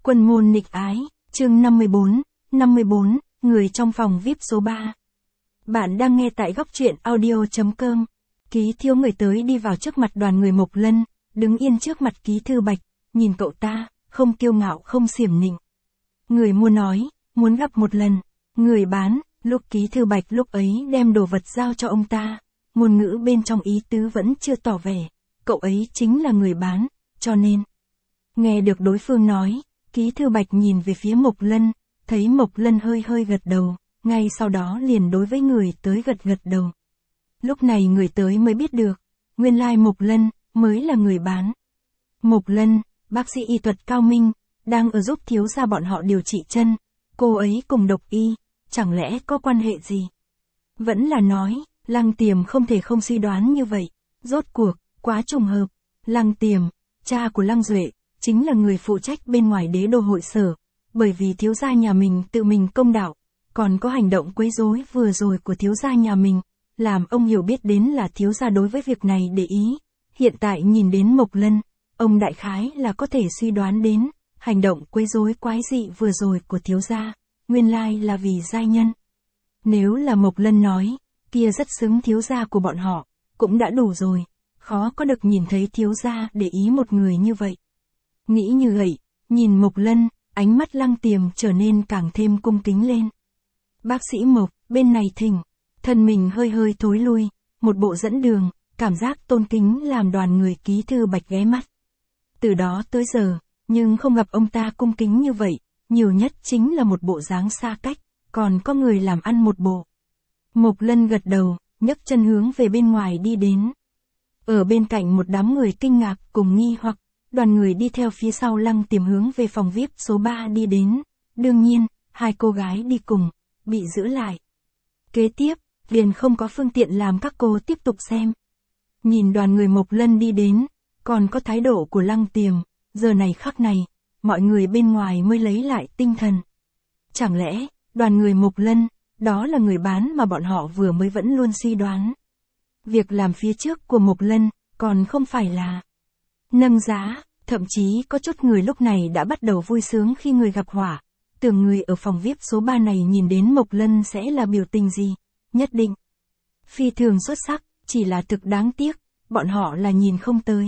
Quân môn nghịch ái, chương 54, người trong phòng VIP số 3. Bạn đang nghe tại góc truyện audio.com. Ký thiếu người tới đi vào trước mặt đoàn người Mộc Lân, đứng yên trước mặt Ký Thư Bạch, nhìn cậu ta, không kiêu ngạo không xiểm nịnh. Người mua nói, muốn gặp một lần. Người bán, lúc Ký Thư Bạch lúc ấy đem đồ vật giao cho ông ta, ngôn ngữ bên trong ý tứ vẫn chưa tỏ vẻ, cậu ấy chính là người bán, cho nên. Nghe được đối phương nói, Ký Thư Bạch nhìn về phía Mộc Lân, thấy Mộc Lân hơi hơi gật đầu, ngay sau đó liền đối với người tới gật đầu. Lúc này người tới mới biết được, nguyên lai Mộc Lân mới là người bán. Mộc Lân, bác sĩ y thuật cao minh, đang ở giúp thiếu gia bọn họ điều trị chân, cô ấy cùng Độc Y, chẳng lẽ có quan hệ gì? Vẫn là nói, Lăng Tiềm không thể không suy đoán như vậy, rốt cuộc, quá trùng hợp, Lăng Tiềm, cha của Lăng Duệ, chính là người phụ trách bên ngoài đế đô hội sở, bởi vì thiếu gia nhà mình tự mình công đạo, còn có hành động quấy rối vừa rồi của thiếu gia nhà mình, làm ông hiểu biết đến là thiếu gia đối với việc này để ý. Hiện tại nhìn đến Mộc Lân, ông đại khái là có thể suy đoán đến, hành động quấy rối quái dị vừa rồi của thiếu gia, nguyên lai là vì giai nhân. Nếu là Mộc Lân nói, kia rất xứng thiếu gia của bọn họ, cũng đã đủ rồi, khó có được nhìn thấy thiếu gia để ý một người như vậy. Nghĩ như vậy, nhìn Mộc Lân, ánh mắt Lăng Tiềm trở nên càng thêm cung kính lên. Bác sĩ Mộc, bên này thỉnh, thân mình hơi hơi thối lui, một bộ dẫn đường, cảm giác tôn kính làm đoàn người Ký Thư Bạch ghé mắt. Từ đó tới giờ, nhưng không gặp ông ta cung kính như vậy, nhiều nhất chính là một bộ dáng xa cách, còn có người làm ăn một bộ. Mộc Lân gật đầu, nhấc chân hướng về bên ngoài đi đến. Ở bên cạnh một đám người kinh ngạc cùng nghi hoặc, đoàn người đi theo phía sau Lăng Tiềm hướng về phòng VIP số 3 đi đến. Đương nhiên, hai cô gái đi cùng, bị giữ lại. Kế tiếp, liền không có phương tiện làm các cô tiếp tục xem. Nhìn đoàn người Mộc Lân đi đến, còn có thái độ của Lăng Tiềm, giờ này khắc này, mọi người bên ngoài mới lấy lại tinh thần. Chẳng lẽ, đoàn người Mộc Lân, đó là người bán mà bọn họ vừa mới vẫn luôn suy đoán. Việc làm phía trước của Mộc Lân, còn không phải là nâng giá, thậm chí có chút người lúc này đã bắt đầu vui sướng khi người gặp họa. Tưởng người ở phòng VIP số 3 này nhìn đến Mộc Lân sẽ là biểu tình gì, nhất định phi thường xuất sắc, chỉ là thực đáng tiếc, bọn họ là nhìn không tới.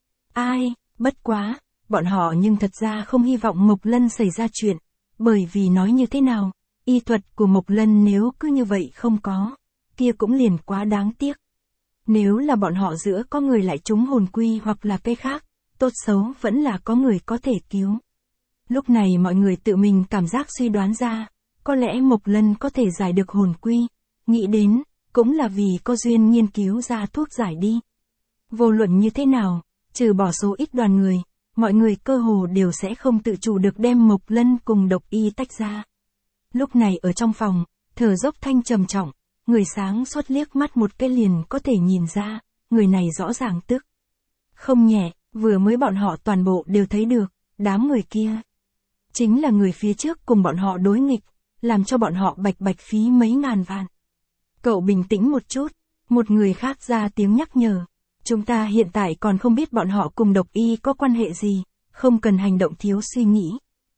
Ai, bất quá, bọn họ nhưng thật ra không hy vọng Mộc Lân xảy ra chuyện, bởi vì nói như thế nào, y thuật của Mộc Lân nếu cứ như vậy không có, kia cũng liền quá đáng tiếc. Nếu là bọn họ giữa có người lại trúng hồn quy hoặc là cái khác, tốt xấu vẫn là có người có thể cứu. Lúc này mọi người tự mình cảm giác suy đoán ra, có lẽ Mộc Lân có thể giải được hồn quy, nghĩ đến, cũng là vì có duyên nghiên cứu ra thuốc giải đi. Vô luận như thế nào, trừ bỏ số ít đoàn người, mọi người cơ hồ đều sẽ không tự chủ được đem Mộc Lân cùng Độc Y tách ra. Lúc này ở trong phòng, thở dốc thanh trầm trọng, người sáng suốt liếc mắt một cái liền có thể nhìn ra, người này rõ ràng tức không nhẹ, vừa mới bọn họ toàn bộ đều thấy được, đám người kia chính là người phía trước cùng bọn họ đối nghịch, làm cho bọn họ bạch phí mấy ngàn vạn. Cậu bình tĩnh một chút, một người khác ra tiếng nhắc nhở. Chúng ta hiện tại còn không biết bọn họ cùng Độc Y có quan hệ gì, không cần hành động thiếu suy nghĩ.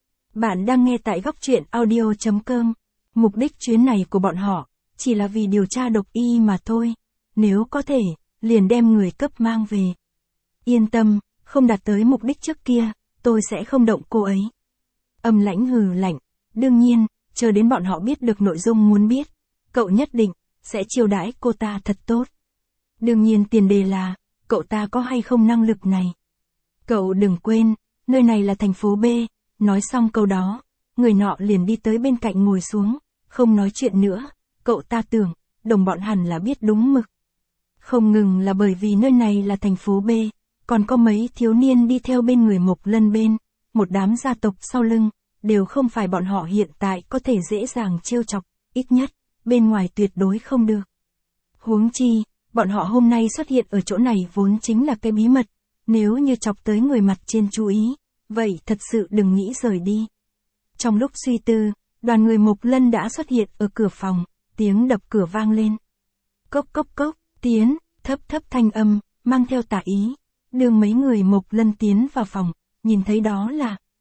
Bạn đang nghe tại góc truyện audio.com. Mục đích chuyến này của bọn họ, chỉ là vì điều tra Độc Y mà thôi. Nếu có thể, liền đem người cấp mang về. Yên tâm, không đạt tới mục đích trước kia, tôi sẽ không động cô ấy. Âm Lãnh hừ lạnh, đương nhiên, chờ đến bọn họ biết được nội dung muốn biết, cậu nhất định sẽ chiêu đãi cô ta thật tốt. Đương nhiên tiền đề là, cậu ta có hay không năng lực này. Cậu đừng quên, nơi này là thành phố B, nói xong câu đó, người nọ liền đi tới bên cạnh ngồi xuống, không nói chuyện nữa, cậu ta tưởng, đồng bọn hẳn là biết đúng mực. Không ngừng là bởi vì nơi này là thành phố B, còn có mấy thiếu niên đi theo bên người Mộc Lân bên, một đám gia tộc sau lưng, đều không phải bọn họ hiện tại có thể dễ dàng trêu chọc, ít nhất, bên ngoài tuyệt đối không được. Huống chi, bọn họ hôm nay xuất hiện ở chỗ này vốn chính là cái bí mật, nếu như chọc tới người mặt trên chú ý, vậy thật sự đừng nghĩ rời đi. Trong lúc suy tư, đoàn người Mộc Lân đã xuất hiện ở cửa phòng, tiếng đập cửa vang lên. Cốc cốc cốc, tiến, thấp thanh âm, mang theo tà ý, đưa mấy người Mộc Lân tiến vào phòng, nhìn thấy đó là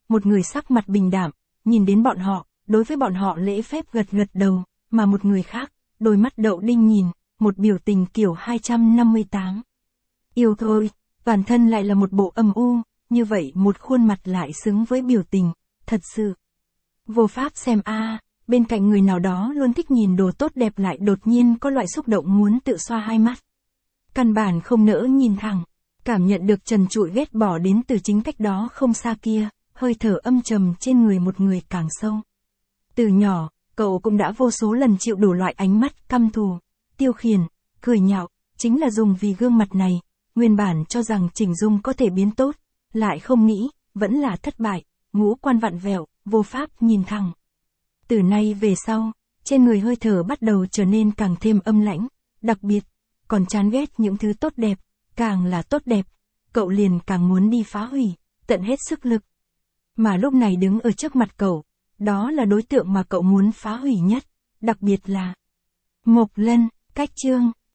một người sắc mặt bình đạm, nhìn đến bọn họ, đối với bọn họ lễ phép gật gật đầu, mà một người khác, đôi mắt đậu đinh nhìn, một biểu tình kiểu 258. Yêu thôi, toàn thân lại là một bộ âm u, như vậy một khuôn mặt lại xứng với biểu tình, thật sự. Vô pháp xem bên cạnh người nào đó luôn thích nhìn đồ tốt đẹp lại đột nhiên có loại xúc động muốn tự xoa hai mắt. Căn bản không nỡ nhìn thẳng, cảm nhận được trần trụi ghét bỏ đến từ chính cách đó không xa kia, hơi thở âm trầm trên người một người càng sâu. Từ nhỏ, cậu cũng đã vô số lần chịu đủ loại ánh mắt căm thù, tiêu khiển, cười nhạo, chính là dùng vì gương mặt này, nguyên bản cho rằng chỉnh dung có thể biến tốt, lại không nghĩ, vẫn là thất bại, ngũ quan vặn vẹo, vô pháp nhìn thẳng. Từ nay về sau, trên người hơi thở bắt đầu trở nên càng thêm âm lãnh, đặc biệt, còn chán ghét những thứ tốt đẹp, càng là tốt đẹp, cậu liền càng muốn đi phá hủy, tận hết sức lực. Mà lúc này đứng ở trước mặt cậu, đó là đối tượng mà cậu muốn phá hủy nhất, đặc biệt là Mộc Lân, cách chương.